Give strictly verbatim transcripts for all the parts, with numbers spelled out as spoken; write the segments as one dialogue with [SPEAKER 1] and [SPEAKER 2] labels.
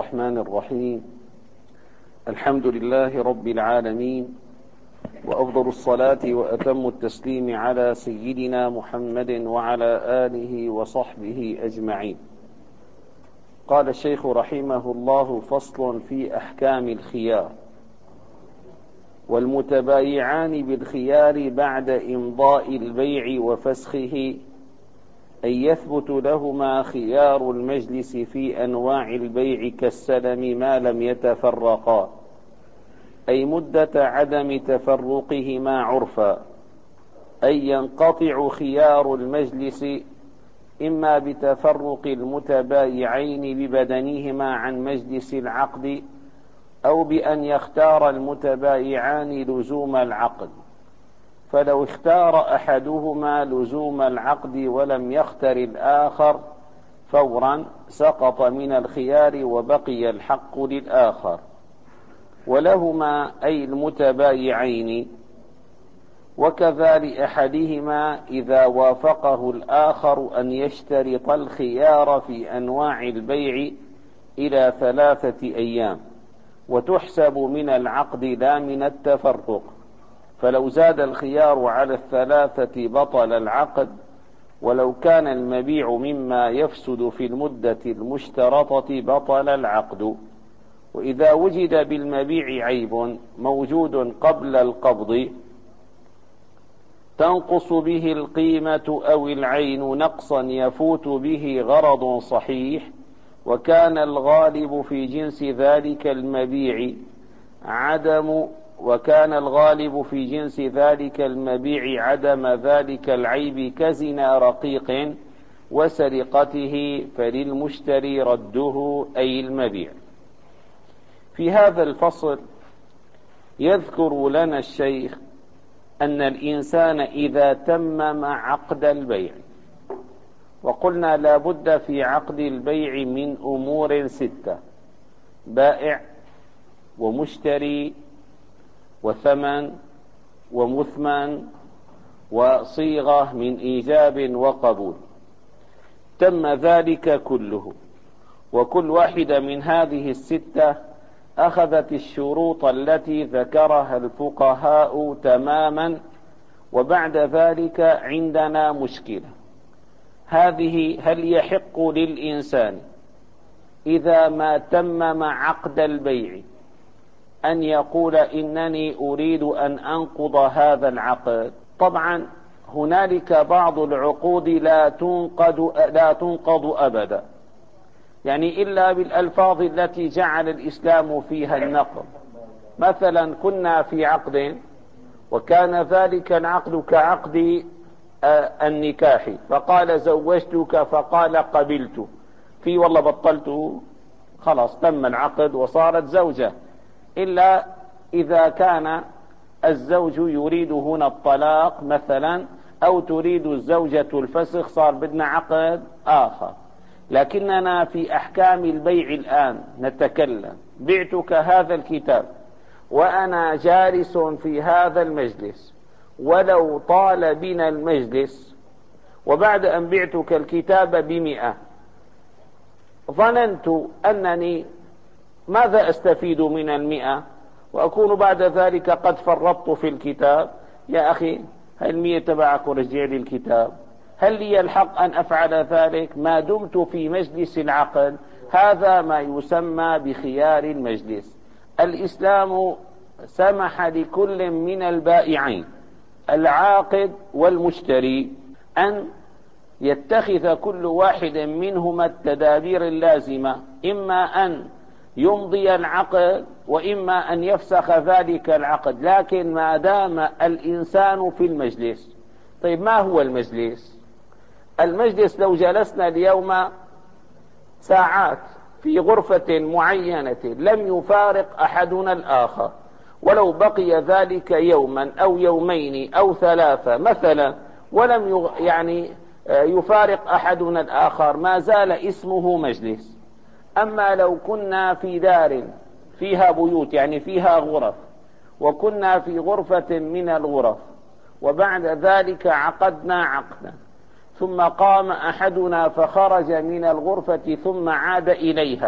[SPEAKER 1] الرحمن الرحيم. الحمد لله رب العالمين، وأفضل الصلاة وأتم التسليم على سيدنا محمد وعلى آله وصحبه أجمعين. قال الشيخ رحمه الله: فصل في أحكام الخيار. والمتبايعان بالخيار بعد إمضاء البيع وفسخه أن يثبت لهما خيار المجلس في أنواع البيع كالسلم ما لم يتفرقا، أي مدة عدم تفرقهما عرفا، أي ينقطع خيار المجلس إما بتفرق المتبايعين ببدنهما عن مجلس العقد، أو بأن يختار المتبايعان لزوم العقد، فلو اختار أحدهما لزوم العقد ولم يختر الآخر فورا سقط من الخيار وبقي الحق للآخر. ولهما أي المتبايعين، وكذا لأحدهما إذا وافقه الآخر أن يشترط الخيار في أنواع البيع إلى ثلاثة أيام، وتحسب من العقد لا من التفرق، فلو زاد الخيار على الثلاثة بطل العقد، ولو كان المبيع مما يفسد في المدة المشترطة بطل العقد. وإذا وجد بالمبيع عيب موجود قبل القبض تنقص به القيمة أو العين نقصا يفوت به غرض صحيح، وكان الغالب في جنس ذلك المبيع عدم وكان الغالب في جنس ذلك المبيع عدم ذلك العيب كزنا رقيق وسرقته، فللمشتري رده أي المبيع. في هذا الفصل يذكر لنا الشيخ أن الإنسان إذا تمم عقد البيع، وقلنا لا بد في عقد البيع من أمور ستة: بائع ومشتري وثمن ومثمن وصيغة من إيجاب وقبول. تم ذلك كله، وكل واحدة من هذه الستة أخذت الشروط التي ذكرها الفقهاء تماما، وبعد ذلك عندنا مشكلة. هذه: هل يحق للإنسان إذا ما تمم عقد البيع أن يقول إنني أريد أن أنقض هذا العقد؟ طبعا هنالك بعض العقود لا تنقض لا تنقض أبدا، يعني إلا بالألفاظ التي جعل الإسلام فيها النقض. مثلا كنا في عقد وكان ذلك العقد كعقد النكاح، فقال زوجتك فقال قبلت، في والله بطلته، خلاص تم العقد وصارت زوجة. إلا إذا كان الزوج يريد هنا الطلاق مثلا، أو تريد الزوجة الفسخ، صار بدنا عقد آخر. لكننا في أحكام البيع الآن نتكلم: بعتك هذا الكتاب وأنا جالس في هذا المجلس، ولو طال بنا المجلس، وبعد أن بعتك الكتاب بمئة ظننت أنني ماذا أستفيد من المئة، وأكون بعد ذلك قد فرطت في الكتاب. يا أخي، المئة تبعك ورجع لي الكتاب، هل لي الحق أن أفعل ذلك ما دمت في مجلس العقد؟ هذا ما يسمى بخيار المجلس. الإسلام سمح لكل من البائعين العاقد والمشتري أن يتخذ كل واحد منهما التدابير اللازمة، إما أن يمضي العقد وإما أن يفسخ ذلك العقد، لكن ما دام الإنسان في المجلس. طيب، ما هو المجلس؟ المجلس لو جلسنا اليوم ساعات في غرفة معينة لم يفارق أحدنا الآخر، ولو بقي ذلك يوما أو يومين أو ثلاثة مثلا، ولم يعني يفارق أحدنا الآخر، ما زال اسمه مجلس. أما لو كنا في دار فيها بيوت، يعني فيها غرف، وكنا في غرفة من الغرف، وبعد ذلك عقدنا عقدا، ثم قام أحدنا فخرج من الغرفة ثم عاد إليها،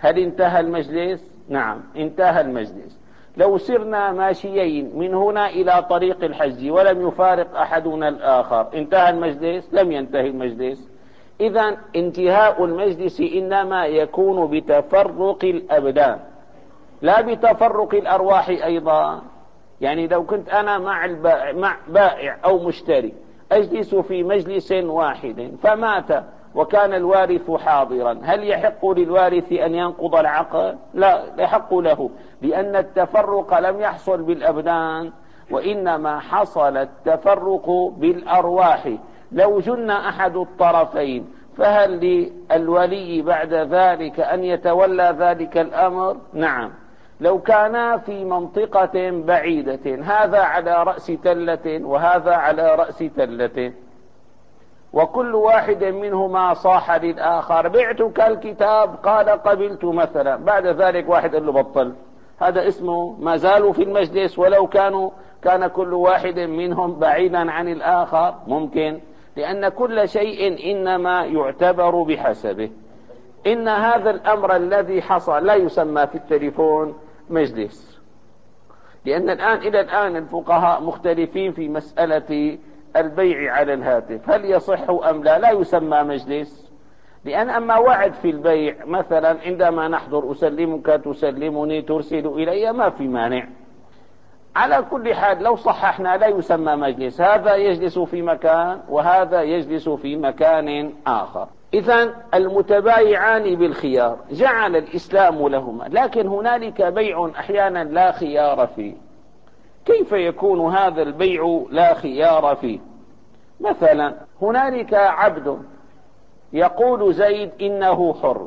[SPEAKER 1] هل انتهى المجلس؟ نعم انتهى المجلس. لو سرنا ماشيين من هنا إلى طريق الحج ولم يفارق أحدنا الآخر، انتهى المجلس؟ لم ينتهي المجلس. إذن انتهاء المجلس إنما يكون بتفرق الأبدان لا بتفرق الأرواح أيضا. يعني لو كنت أنا مع, البائع مع بائع أو مشتري أجلس في مجلس واحد فمات وكان الوارث حاضرا، هل يحق للوارث أن ينقض العقد؟ لا يحق له، لأن التفرق لم يحصل بالأبدان وإنما حصل التفرق بالأرواح. لو جن أحد الطرفين فهل للولي بعد ذلك أن يتولى ذلك الأمر؟ نعم. لو كانا في منطقة بعيدة، هذا على رأس تلة وهذا على رأس تلة، وكل واحد منهما صاح للآخر بعتك الكتاب، قال قبلت مثلا، بعد ذلك واحد قال له بطل، هذا اسمه ما زالوا في المجلس ولو كانوا كان كل واحد منهم بعيدا عن الآخر؟ ممكن، لأن كل شيء إنما يعتبر بحسبه. إن هذا الأمر الذي حصل لا يسمى في التليفون مجلس، لأن الآن إلى الآن الفقهاء مختلفين في مسألة البيع على الهاتف، هل يصح أم لا؟ لا يسمى مجلس، لأن أما وعد في البيع مثلا عندما نحضر أسلمك تسلمني ترسل إلي ما في مانع. على كل حال لو صححنا لا يسمى مجلس، هذا يجلس في مكان وهذا يجلس في مكان آخر. إذن المتبايعان بالخيار جعل الإسلام لهما، لكن هنالك بيع أحيانا لا خيار فيه. كيف يكون هذا البيع لا خيار فيه؟ مثلا هنالك عبد يقول زيد إنه حر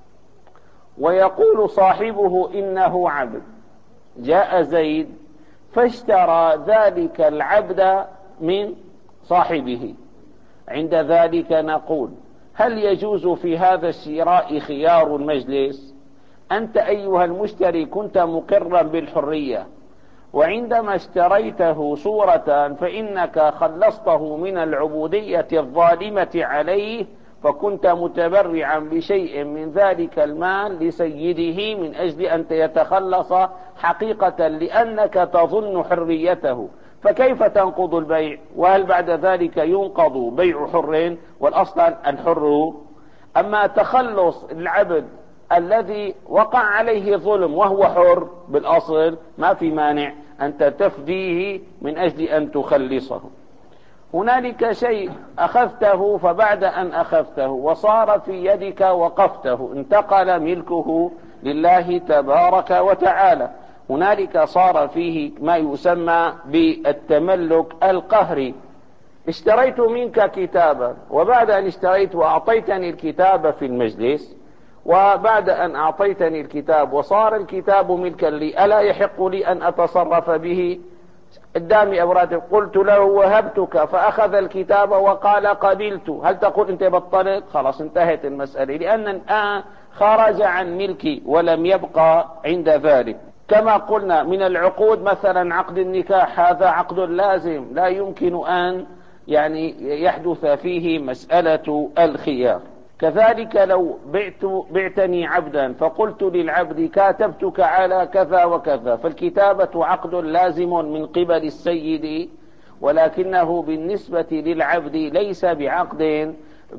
[SPEAKER 1] ويقول صاحبه إنه عبد، جاء زيد فاشترى ذلك العبد من صاحبه، عند ذلك نقول هل يجوز في هذا الشراء خيار المجلس؟ أنت أيها المشتري كنت مقرا بالحرية، وعندما اشتريته صورة فإنك خلصته من العبودية الظالمة عليه، فكنت متبرعا بشيء من ذلك المال لسيده من أجل أن يتخلص حقيقة لأنك تظن حريته، فكيف تنقض البيع؟ وهل بعد ذلك ينقض بيع حر؟ والأصل الحر. أما تخلص العبد الذي وقع عليه ظلم وهو حر بالأصل ما في مانع أنت تفديه من أجل أن تخلصه. هنالك شيء أخذته فبعد أن أخذته وصار في يدك وقفته انتقل ملكه لله تبارك وتعالى، هنالك صار فيه ما يسمى بالتملك القهري. اشتريت منك كتابا وبعد أن اشتريت وأعطيتني الكتاب في المجلس، وبعد أن أعطيتني الكتاب وصار الكتاب ملكا لي، ألا يحق لي أن أتصرف به؟ قدامي أوراد، قلت له وهبتك فأخذ الكتاب وقال قبلت، هل تقول أنت بطلت؟ خلاص انتهت المسألة، لأن الآن خرج عن ملكي ولم يبقى عند ذلك. كما قلنا من العقود مثلا عقد النكاح، هذا عقد لازم لا يمكن أن يعني يحدث فيه مسألة الخيار. كذلك لو بعت بعتني عبدا فقلت للعبد كاتبتك على كذا وكذا، فالكتابة عقد لازم من قبل السيد، ولكنه بالنسبة للعبد ليس بعقد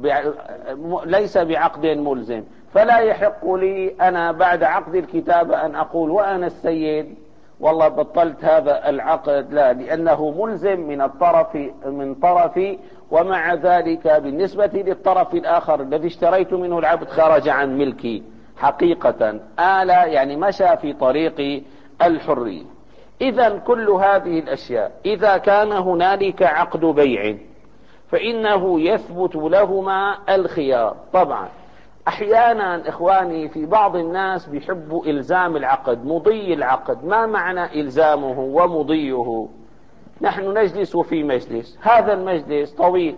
[SPEAKER 1] ليس بعقد ملزم، فلا يحق لي أنا بعد عقد الكتابة أن أقول وأنا السيد والله بطلت هذا العقد، لا، لأنه ملزم من الطرف من طرفي، ومع ذلك بالنسبة للطرف الآخر الذي اشتريت منه العبد خرج عن ملكي حقيقة، آلا يعني مشى في طريق الحرية. إذا كل هذه الأشياء إذا كان هنالك عقد بيع فإنه يثبت لهما الخيار. طبعا أحيانا إخواني في بعض الناس بيحبوا إلزام العقد، مضي العقد. ما معنى إلزامه ومضيه؟ نحن نجلس في مجلس، هذا المجلس طويل،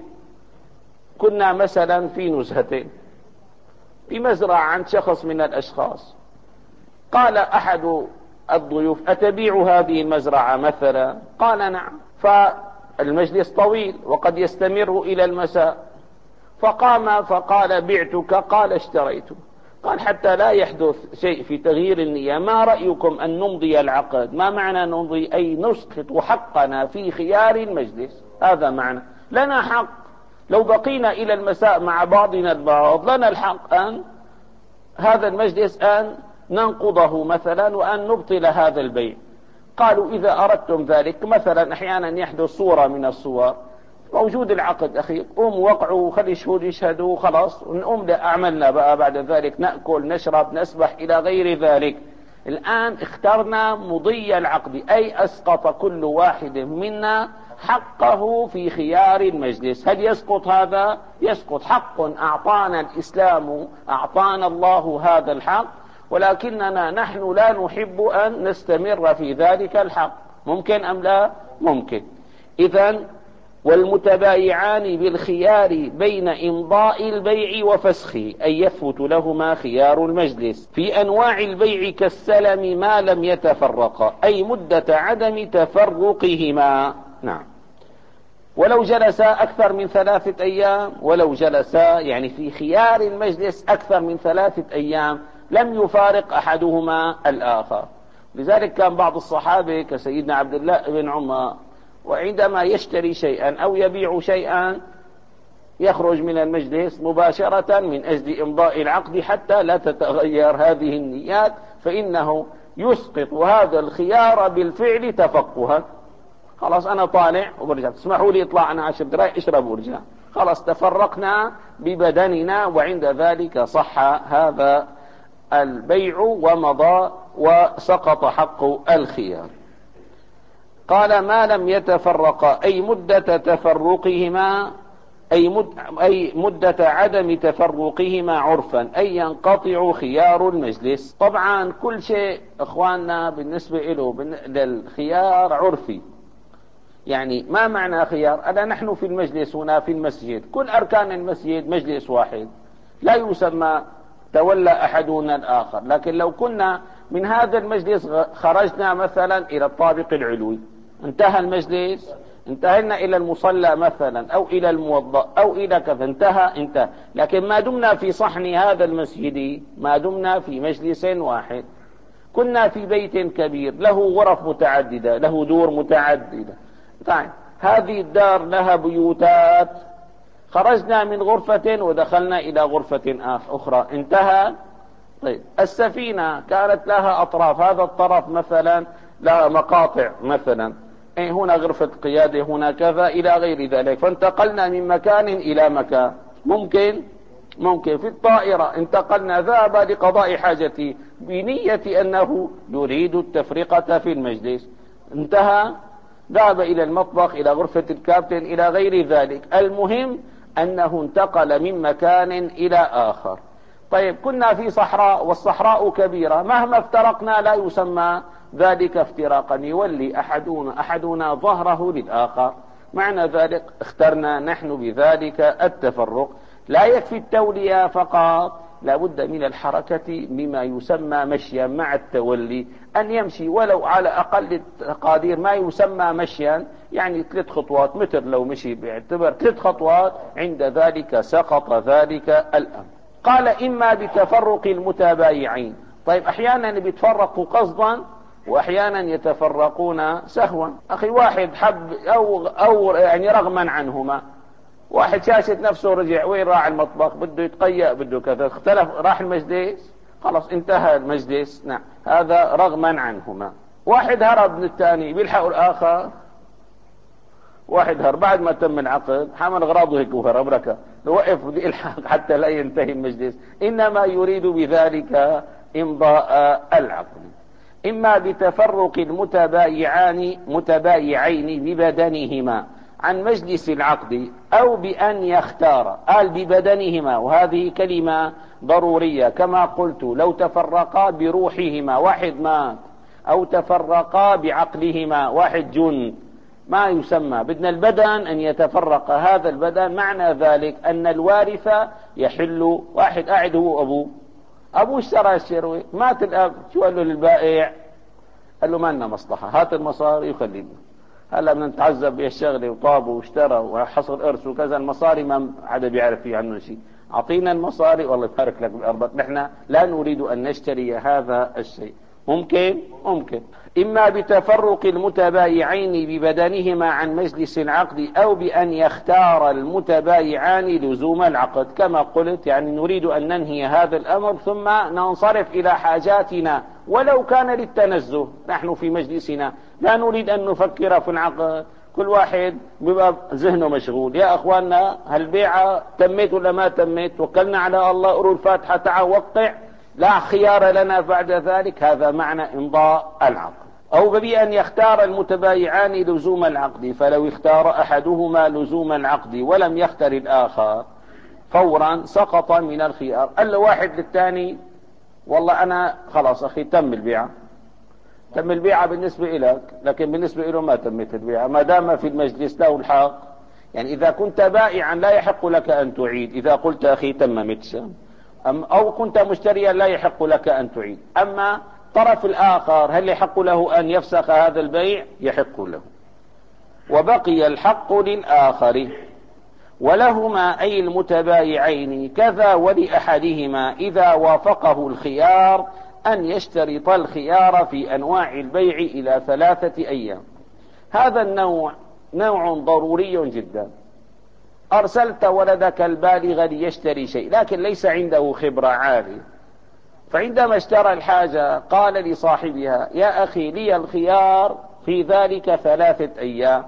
[SPEAKER 1] كنا مثلا في نزهة في مزرعة عند شخص من الأشخاص، قال أحد الضيوف أتبيع هذه المزرعة مثلا؟ قال نعم، فالمجلس طويل وقد يستمر إلى المساء، فقام فقال بعتك، قال اشتريت، قال حتى لا يحدث شيء في تغيير النية، ما رأيكم أن نمضي العقد؟ ما معنى نمضي؟ أي نسقط حقنا في خيار المجلس، هذا معنى. لنا حق لو بقينا إلى المساء مع بعضنا البعض، لنا الحق أن هذا المجلس أن ننقضه مثلا وأن نبطل هذا البيع. قالوا إذا أردتم ذلك، مثلا أحيانا يحدث صورة من الصور، موجود العقد أخي، قوم وقعوا خلي الشهود يشهدوا خلاص، ونقوم لأعملنا بقى بعد ذلك، نأكل نشرب نسبح إلى غير ذلك. الآن اخترنا مضي العقد، أي أسقط كل واحد منا حقه في خيار المجلس. هل يسقط هذا؟ يسقط. حق أعطانا الإسلام، أعطانا الله هذا الحق، ولكننا نحن لا نحب أن نستمر في ذلك الحق. ممكن أم لا؟ ممكن. إذن والمتبايعان بالخيار بين إمضاء البيع وفسخه، أي يثبت لهما خيار المجلس في أنواع البيع كالسلم ما لم يتفرقا، أي مدة عدم تفرقهما. نعم. ولو جلس أكثر من ثلاثة أيام، ولو جلس يعني في خيار المجلس أكثر من ثلاثة أيام لم يفارق أحدهما الآخر. لذلك كان بعض الصحابة كسيدنا عبد الله بن عمر، وعندما يشتري شيئا أو يبيع شيئا يخرج من المجلس مباشرة من أجل إمضاء العقد حتى لا تتغير هذه النيات، فإنه يسقط هذا الخيار بالفعل تفقها. خلاص أنا طالع وبرجع، تسمحوا لي اطلع أنا عشر دقائق اشرب وارجع، خلاص تفرقنا ببدننا، وعند ذلك صح هذا البيع ومضى وسقط حق الخيار. قال ما لم يتفرقا، أي مدة تفرقهما، أي, مد أي مدة عدم تفرقهما عرفا، أي ينقطع خيار المجلس. طبعا كل شيء إخواننا بالنسبة له للخيار عرفي. يعني ما معنى خيار؟ ألا نحن في المجلس هنا في المسجد، كل أركان المسجد مجلس واحد، لا يسمى تولى أحدنا الآخر. لكن لو كنا من هذا المجلس خرجنا مثلا إلى الطابق العلوي، انتهى المجلس، انتهينا إلى المصلى مثلا أو إلى الموضع أو إلى كذا، انتهى انتهى. لكن ما دمنا في صحن هذا المسجد، ما دمنا في مجلس واحد، كنا في بيت كبير له غرف متعددة، له دور متعددة. طيب هذه الدار لها بيوتات، خرجنا من غرفة ودخلنا إلى غرفة أخرى، انتهى. طيب السفينة كانت لها أطراف، هذا الطرف مثلا لها مقاطع مثلا، إيه هنا غرفة قيادة، هنا كذا إلى غير ذلك، فانتقلنا من مكان إلى مكان. ممكن ممكن في الطائرة انتقلنا، ذهب لقضاء حاجتي بنية أنه يريد التفرقة في المجلس، انتهى، ذهب إلى المطبخ إلى غرفة الكابتن إلى غير ذلك. المهم أنه انتقل من مكان إلى آخر. طيب كنا في صحراء والصحراء كبيرة، مهما افترقنا لا يسمى ذلك افتراقا، يولي أحدنا, أحدنا ظهره للآخر، معنى ذلك اخترنا نحن بذلك التفرق. لا يكفي التولية فقط، لا بد من الحركة بما يسمى مشيا مع التولي، أن يمشي ولو على أقل التقادير ما يسمى مشيا، يعني ثلاث خطوات، مثل لو مشي بيعتبر ثلاث خطوات، عند ذلك سقط ذلك الأمر. قال إما بتفرق المتبايعين. طيب أحيانا بيتفرقوا قصدا وأحيانا يتفرقون سهوا. أخي واحد حب أو, أو يعني رغما عنهما، واحد شاشت نفسه رجع، وين راح المطبخ، بده يتقيأ بده كذا، اختلف راح المجلس، خلاص انتهى المجلس. نعم هذا رغما عنهما. واحد هرب من الثاني بيلحق الآخر، واحد هرب بعد ما تم العقد، حمل أغراضه هيك وهرب ركع، وقف بده يلحق حتى لا ينتهي المجلس، إنما يريد بذلك إمضاء العقد. إما بتفرق المتبايعان متبايعين ببدنهما عن مجلس العقد، أو بأن يختار، قال ببدنهما، وهذه كلمة ضرورية كما قلت، لو تفرقا بروحهما، واحد مات، أو تفرقا بعقلهما، واحد جن، ما يسمى. بدنا البدن أن يتفرق هذا البدن، معنى ذلك أن الوارث يحل. واحد قاعد هو أبوه، أبوه اشترى الشروي، مات الأب، شو قال له للبائع؟ قال له ما لنا مصلحة، هات المصاري وخلينا، هلا بدنا نتعذب بالشغله، وطاب واشترى وحصل ارث وكذا، المصاري ما حدا بيعرف فيه عنه شيء، أعطينا المصاري والله يبارك لك بأرضك، نحن لا نريد أن نشتري هذا الشيء. ممكن ممكن إما بتفرق المتبايعين ببدنهما عن مجلس العقد، أو بأن يختار المتبايعان لزوم العقد كما قلت، يعني نريد أن ننهي هذا الأمر ثم ننصرف إلى حاجاتنا ولو كان للتنزه. نحن في مجلسنا لا نريد أن نفكر في العقد، كل واحد بيبقى ذهنه مشغول. يا أخواننا هالبيعة تمت ولا ما تمت؟ توكلنا على الله، قروا الفاتحة، تعال وقع، لا خيار لنا بعد ذلك. هذا معنى إمضاء العقد. أو بأن يختار المتبايعان لزوم العقد، فلو اختار أحدهما لزوم العقد ولم يختر الآخر فورا سقط من الخيار. قال له واحد للثاني والله أنا خلاص أخي تم البيعة، تم البيعة بالنسبة لك، لكن بالنسبة له ما تمت البيعة ما دام في المجلس له الحق. يعني إذا كنت بائعا لا يحق لك أن تعيد، إذا قلت أخي تممت، أو كنت مشتريا لا يحق لك أن تعيد. أما الطرف الآخر هل يحق له أن يفسخ هذا البيع؟ يحق له. وبقي الحق للآخر ولهما أي المتبايعين كذا ولأحدهما إذا وافقه الخيار أن يشترط الخيار في أنواع البيع إلى ثلاثة أيام. هذا النوع نوع ضروري جدا. أرسلت ولدك البالغ ليشتري شيء لكن ليس عنده خبرة عالية، فعندما اشترى الحاجة قال لصاحبها يا أخي لي الخيار في ذلك ثلاثة أيام.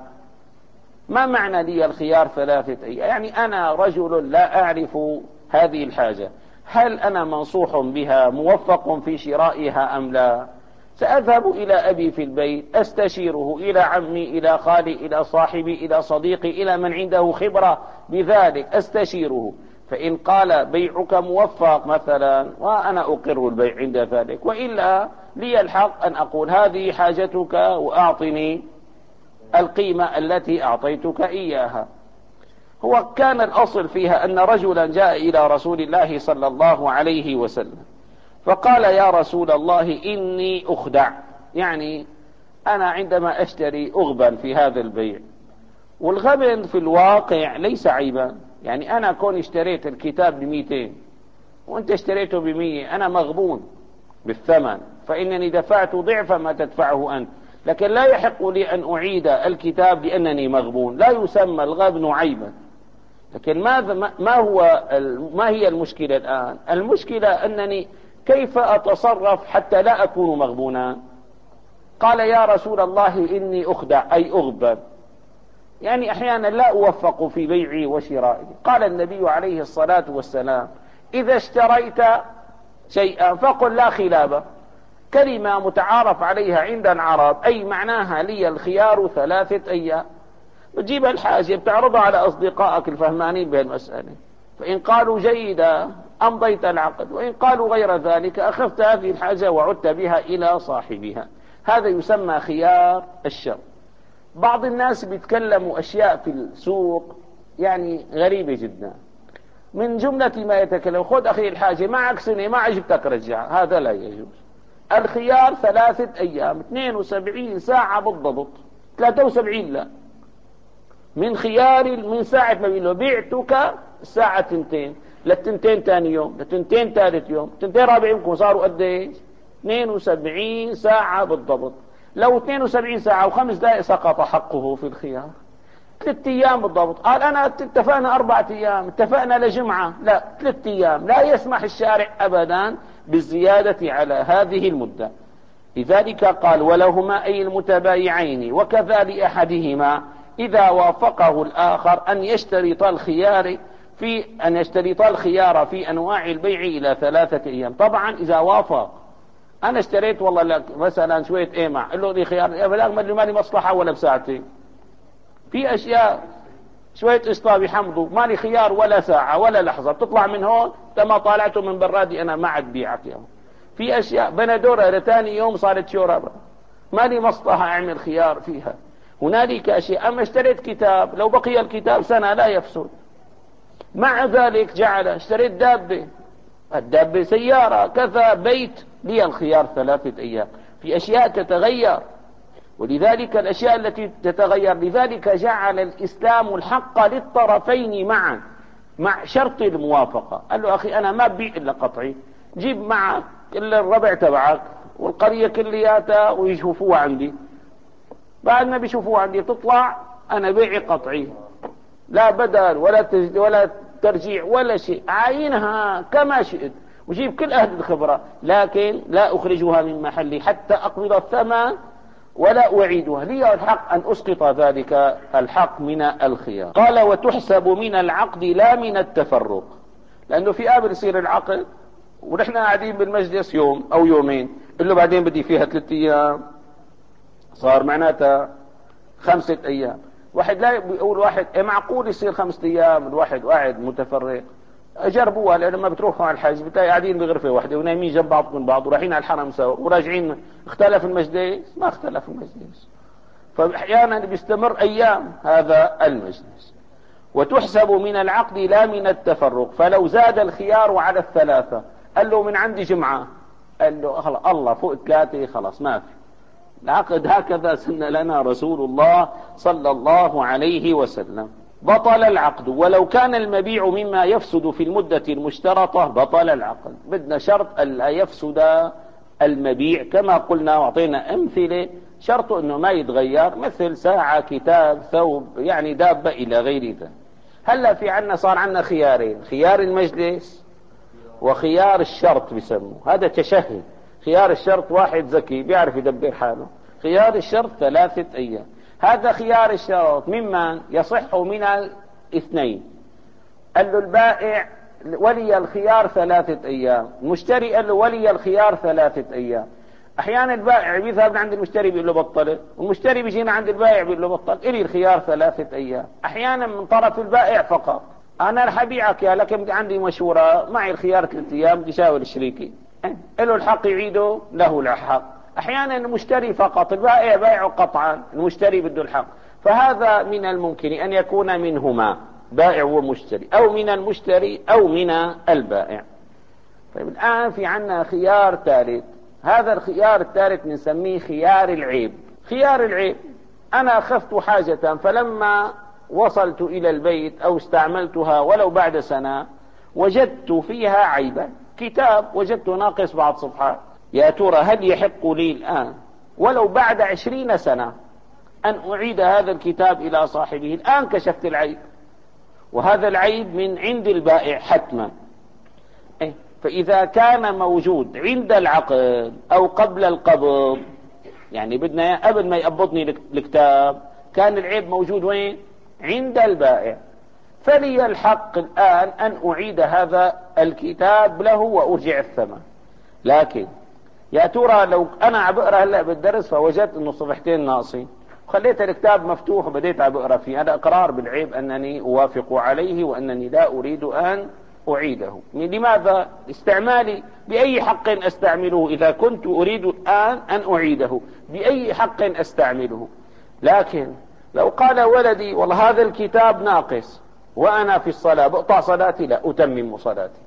[SPEAKER 1] ما معنى لي الخيار ثلاثة أيام؟ يعني أنا رجل لا أعرف هذه الحاجة، هل أنا منصوح بها موفق في شرائها أم لا؟ سأذهب إلى أبي في البيت أستشيره، إلى عمي، إلى خالي، إلى صاحبي، إلى صديقي، إلى من عنده خبرة بذلك أستشيره. فإن قال بيعك موفق مثلا وأنا أقر البيع عند ذلك، وإلا لي الحق أن أقول هذه حاجتك وأعطني القيمة التي أعطيتك إياها. هو كان الأصل فيها أن رجلا جاء إلى رسول الله صلى الله عليه وسلم فقال يا رسول الله إني أخدع، يعني أنا عندما أشتري أغبن في هذا البيع. والغبن في الواقع ليس عيبا، يعني أنا كون اشتريت الكتاب بمئتين وأنت اشتريته بمية أنا مغبون بالثمن، فإنني دفعت ضعف ما تدفعه أنت، لكن لا يحق لي أن أعيد الكتاب لأنني مغبون. لا يسمى الغبن عيبا. لكن ماذا ما هو ما هي المشكلة الآن؟ المشكلة أنني كيف أتصرف حتى لا أكون مغبونا؟ قال يا رسول الله إني أخدع أي أغبن، يعني أحيانا لا أوفق في بيعي وشرائي. قال النبي عليه الصلاة والسلام إذا اشتريت شيئا فقل لا خلابة، كلمة متعارف عليها عند العرب أي معناها لي الخيار ثلاثة أيام. بتجيب الحاجة بتعرضها على أصدقائك الفهمانين بهالمسألة، فإن قالوا جيدة أمضيت العقد، وإن قالوا غير ذلك أخذت هذه الحاجة وعدت بها إلى صاحبها. هذا يسمى خيار الشر. بعض الناس بيتكلموا أشياء في السوق يعني غريبة جدا. من جملة ما يتكلم خذ أخي الحاجة معك سنة ما عجبتك رجع، هذا لا يجوز. الخيار ثلاثة أيام، اثنين وسبعين ساعة بالضبط، ثلاثة وسبعين لا، من خيار من ساعة ما بيقول له بعتك الساعة تنتين للتنتين تاني يوم للتنتين ثالث يوم تنتين رابع يوم، صاروا قد ايش؟ اثنين وسبعين ساعة بالضبط. لو اثنين وسبعين ساعة وخمس دقائق سقط حقه في الخيار. ثلاث ايام بالضبط. قال انا اتفقنا اربعة ايام، اتفقنا لجمعة، لا ثلاث ايام. لا يسمح الشارع ابدا بالزيادة على هذه المدة. لذلك قال ولهما أي المتبايعين وكذا لأحدهما إذا وافقه الآخر أن يشترط الخيار في أن يشترط الخيار في أنواع البيع إلى ثلاثة أيام. طبعا إذا وافق، أنا اشتريت والله لك مثلا شوية إيمع، قل له لي خيار يا فلان ما لي مصلحة ولا بساعتين. في أشياء شوية إصطابي حمضوا ما لي خيار ولا ساعة ولا لحظة، بتطلع من هون كما طالعته من برادي أنا ما عاد بيعك يوم. في أشياء بندورة لتاني يوم صارت شوربة ما لي مصلحة أعمل خيار فيها. هنالك أشياء. أما اشتريت كتاب لو بقي الكتاب سنة لا يفسد، مع ذلك جعل اشتريت دابة، الدابة سيارة كذا بيت، لي الخيار ثلاثة أيام. في أشياء تتغير، ولذلك الأشياء التي تتغير لذلك جعل الإسلام الحق للطرفين معا. مع شرط الموافقة. قال له أخي أنا ما ببيع إلا قطعي، جيب معك إلا الربع تبعك والقرية كلياتها ويشوفوها عندي، بعد ما بيشوفوها عندي تطلع أنا بيعي قطعي، لا بدل ولا تجد ولا ترجيع ولا شيء، عاينها كما شئت وجيب كل أهل الخبرة، لكن لا أخرجها من محلي حتى أقبض الثمن ولا أعيدها، لي الحق أن أسقط ذلك الحق من الخيار. قال وتحسب من العقد لا من التفرق، لأنه في قابل يصير العقد ونحن قاعدين بالمجلس يوم أو يومين، قل له بعدين بدي فيها ثلاثة أيام، صار معناتها خمسة أيام. واحد لا يقول واحد إيه معقول يصير خمسة أيام الواحد قاعد متفرق؟ جربوها، لأن لما بتروحوا على الحج بتلاقي قاعدين بغرفة واحدة ونايمين جنب بعض من بعض ورايحين على الحرم سوا وراجعين، اختلف المجلس؟ ما اختلف المجلس، فأحيانا بيستمر أيام هذا المجلس. وتحسب من العقد لا من التفرق، فلو زاد الخيار على الثلاثة، قال له من عندي جمعة، قال له خلاص الله فوق ثلاثة خلاص ما في العقد، هكذا سن لنا رسول الله صلى الله عليه وسلم، بطل العقد. ولو كان المبيع مما يفسد في المدة المشترطة بطل العقد. بدنا شرط ألا يفسد المبيع كما قلنا واعطينا أمثلة، شرط أنه ما يتغير، مثل ساعة، كتاب، ثوب، يعني دابة إلى غير ذلك. هلا في عنا صار عنا خيارين، خيار المجلس وخيار الشرط بسموه، هذا تشهي. خيار الشرط واحد ذكي بيعرف يدبر حاله، خيار الشرط ثلاثة أيام. هذا خيار الشرط ممن يصح من الاثنين، قال له البائع ولي الخيار ثلاثة أيام، المشتري قال له ولي الخيار ثلاثة أيام. أحيانا البائع بيذهب عند المشتري بيقول له بطل، والمشتري بيجينا عند البائع بيقول له بطل، إلي الخيار ثلاثة أيام. أحيانا من طرف البائع فقط، أنا رح أبيعك يا لكن عندي مشورة، معي الخيار ثلاثة أيام بدي شاور شريكي، له الحق يعيده، له الحق. أحيانا المشتري فقط، البائع بايعه قطعا، المشتري بده الحق. فهذا من الممكن أن يكون منهما بائع ومشتري، أو من المشتري أو من البائع. طيب الآن في عنا خيار ثالث، هذا الخيار الثالث نسميه خيار العيب. خيار العيب، أنا أخذت حاجة فلما وصلت إلى البيت أو استعملتها ولو بعد سنة وجدت فيها عيبا، كتاب وجدته ناقص بعض صفحات، يا ترى هل يحق لي الآن ولو بعد عشرين سنة أن أعيد هذا الكتاب إلى صاحبه؟ الآن كشفت العيب، وهذا العيب من عند البائع حتما. إيه؟ فإذا كان موجود عند العقد أو قبل القبض، يعني بدنا قبل ما يقبضني الكتاب كان العيب موجود وين؟ عند البائع، فلي الحق الآن أن أعيد هذا الكتاب له وأرجع الثمن. لكن يا ترى لو أنا عم بقرأ هلأ بالدرس فوجدت إنه صفحتين ناقصين وخليت الكتاب مفتوح وبديت عم بقرأ فيه، هذا إقرار بالعيب أنني أوافق عليه وأنني لا أريد أن أعيده. لماذا؟ استعمالي بأي حق أستعمله؟ إذا كنت أريد الآن أن أعيده بأي حق أستعمله؟ لكن لو قال ولدي والله هذا الكتاب ناقص وأنا في الصلاة بقطع صلاتي، لا أتمم صلاتي،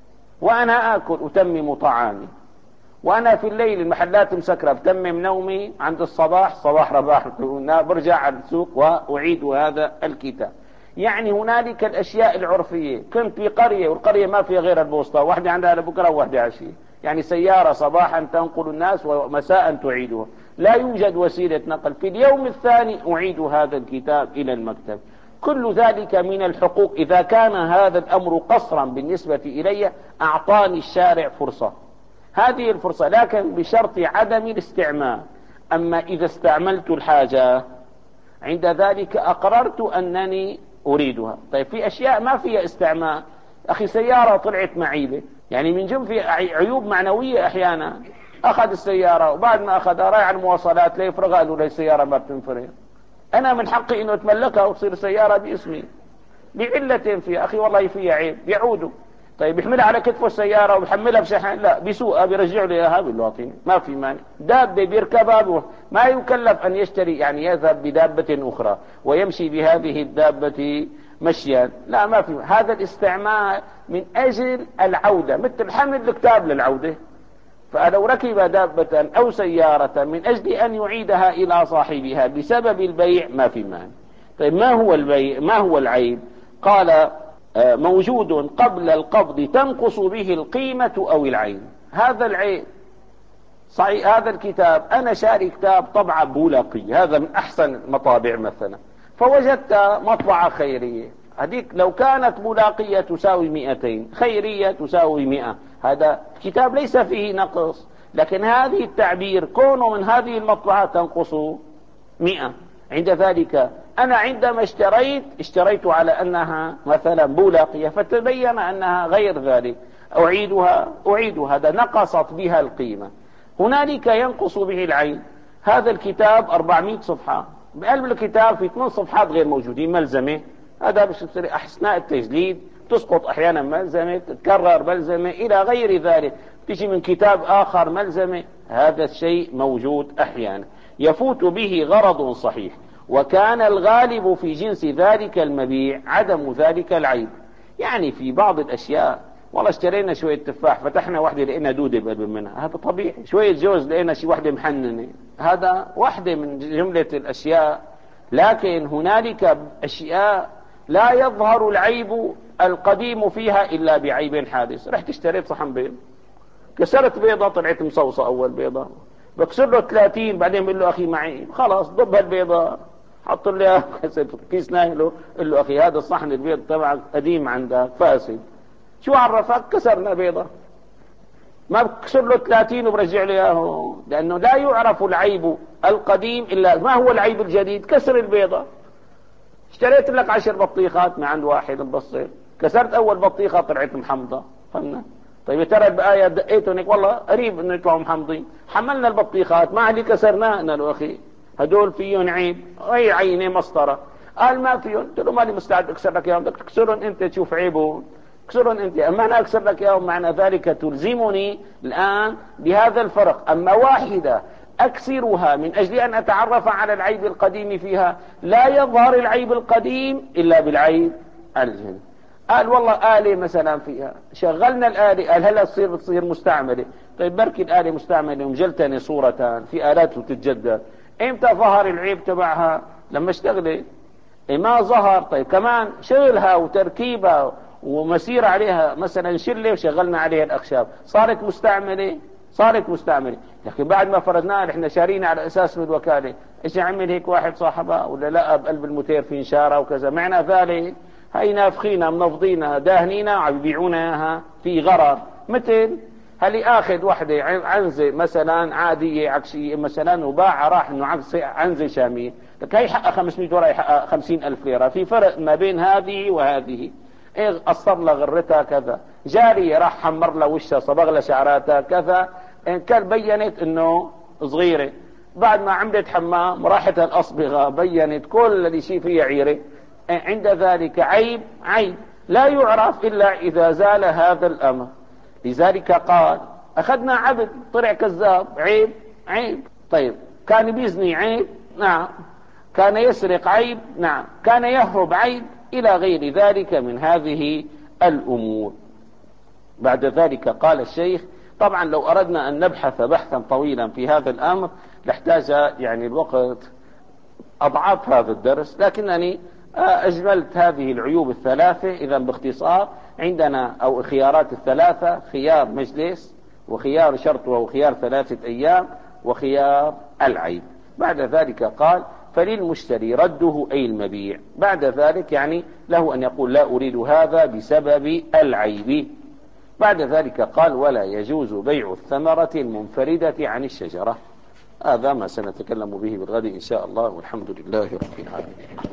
[SPEAKER 1] وأنا آكل أتمم طعامي، وأنا في الليل المحلات مسكرة بتمم نومي، عند الصباح صباح رباح برجع على السوق وأعيد هذا الكتاب. يعني هنالك الأشياء العرفية. كنت في قرية والقرية ما فيها غير البوسطة، واحدة عندها لبكرة وواحدة عشية، يعني سيارة صباحا تنقل الناس ومساء تعيدها، لا يوجد وسيلة نقل. في اليوم الثاني أعيد هذا الكتاب إلى المكتب. كل ذلك من الحقوق. إذا كان هذا الأمر قصرا بالنسبة إلي أعطاني الشارع فرصة، هذه الفرصة، لكن بشرط عدم الاستعمال. أما إذا استعملت الحاجة عند ذلك أقررت أنني أريدها. طيب في أشياء ما فيها استعمال، أخي سيارة طلعت معيبة، يعني من جنب في عيوب معنوية. أحيانا أخذ السيارة وبعد ما أخذها رايح على المواصلات ليفرغها، قالوا له السيارة ما بتنفرغ، أنا من حقي إنه أتملكها وتصير سيارة باسمي لعلة فيها، أخي والله فيها عيب يعودوا. طيب يحملها على كتفه السيارة وبحملها بشحن؟ لا، بسوقها بيرجعوا لي اياها بالواطين، ما في مانع. دابة بيركبها، ما يكلف ان يشتري، يعني يذهب بدابة اخرى ويمشي بهذه الدابة مشيا، لا ما في. هذا الاستعمال من اجل العودة، مثل حمل الكتاب للعودة. فلو ركب دابة او سيارة من اجل ان يعيدها الى صاحبها بسبب البيع ما في مانع. طيب ما هو البيع؟ ما هو العيب؟ قال موجود قبل القبض تنقص به القيمة أو العين. هذا العين صحيح، هذا الكتاب أنا شاري كتاب طبعة بولاقي، هذا من أحسن المطابع مثلا، فوجدت مطبعة خيرية، هذيك لو كانت بولاقية تساوي مئتين، خيرية تساوي مئة، هذا الكتاب ليس فيه نقص، لكن هذه التعبير كونه من هذه المطبعة تنقص مئة. عند ذلك أنا عندما اشتريت اشتريت على أنها مثلا بولاقية، فتبين أنها غير ذلك، أعيدها أعيدها هذا نقصت بها القيمة. هنالك ينقص به العين. هذا الكتاب أربعمائة صفحة، بقلب الكتاب في ثمان صفحات غير موجودين ملزمة، هذا مش أثناء التجديد تسقط أحيانا ملزمة، تتكرر ملزمة إلى غير ذلك، تجي من كتاب آخر ملزمة. هذا الشيء موجود أحيانا يفوت به غرض صحيح، وكان الغالب في جنس ذلك المبيع عدم ذلك العيب. يعني في بعض الأشياء والله اشترينا شوية تفاح، فتحنا واحدة لقينا دودة بقلب منها، هذا طبيعي. شوية جوز لقينا شي واحدة محننة، هذا واحدة من جملة الأشياء. لكن هنالك أشياء لا يظهر العيب القديم فيها إلا بعيب حادث. رحت اشتريت صحن بيض، كسرت بيضة طلعت مصوصة، أول بيضة بكسر له ثلاثين، بعدين بقول له أخي معي خلاص ضب هالبيضة، حط له كيس نايله، قل له أخي هذا الصحن البيض تبعك قديم عندك فاسد. شو عرفك؟ كسرنا بيضة، ما بكسر له ثلاثين وبرجع له اياه، لأنه لا يعرف العيب القديم إلا ما هو العيب الجديد، كسر البيضة. اشتريت لك عشر بطيخات من عند واحد مبصر، كسرت أول بطيخة طلعت محمضة، فهمنا؟ طيب يا ترى البقايا دقيتهم هيك والله قريب انه يطلعوا محمضين، حملنا البطيخات مع اللي كسرناه، قلنا له أخي هدول فيهم عيب، أي عينة مسطرة، قال ما فيهم. قلت له ماني مستعد أكسر لك إياهم، بدك تكسرهم أنت تشوف عيبهم، اكسرهم انت، اما انا اكسر لك اياهم، معنى ذلك تلزمني الان بهذا الفرق. اما واحدة اكسرها من اجل ان اتعرف على العيب القديم فيها، لا يظهر العيب القديم الا بالعيب الجديد. قال والله آلة مثلا فيها، شغلنا الآلة، قال هلا تصير بتصير مستعملة. طيب بركي الآلة مستعملة ومجلتني صورتان، في آلات بتتجدد، امتى ظهر العيب تبعها؟ لما اشتغلت. ما ظهر، طيب كمان شغلها وتركيبها ومسير عليها مثلا شلة وشغلنا عليها الأخشاب، صارت مستعملة، صارت مستعملة. لكن بعد ما فرضناها احنا شارينا على أساس من الوكالة، ايش عمل هيك واحد صاحبها ولا لا بقلب الموتير في انشارة وكذا، معنى ذلك هاي نافخينها منفضينها داهنينها وعم يبيعونها في غرر. مثل هلي اخذ وحدة عنزة مثلا عادية عكسية مثلا وباعها، راح انه عنزة شامية، لك هي حقها خمسمائة ورا حقها خمسين ألف ليرة، في فرق ما بين هذه وهذه. ايه قصر لها غرتها كذا، جارية راح حمر لها وشها صبغ لها شعراتها كذا، ان كان بينت انه صغيرة، بعد ما عملت حمام راحت الاصبغة بينت كل اللي شيء فيها عيرة. عند ذلك عيب عيب لا يعرف الا اذا زال هذا الامر. لذلك قال اخذنا عبد طلع كذاب، عيب عيب. طيب كان بيزني، عيب نعم. كان يسرق، عيب نعم. كان يهرب، عيب، إلى غير ذلك من هذه الأمور. بعد ذلك قال الشيخ، طبعا لو أردنا أن نبحث بحثا طويلا في هذا الأمر لاحتاج يعني الوقت أضعاف هذا الدرس، لكنني أجملت هذه العيوب الثلاثة. إذا باختصار عندنا أو خيارات الثلاثة: خيار مجلس، وخيار شرط وهو خيار ثلاثة أيام، وخيار العيب. بعد ذلك قال فللمشتري رده أي المبيع. بعد ذلك يعني له أن يقول لا أريد هذا بسبب العيب. بعد ذلك قال ولا يجوز بيع الثمرة المنفردة عن الشجرة. هذا ما سنتكلم به بالغد إن شاء الله، والحمد لله رب العالمين.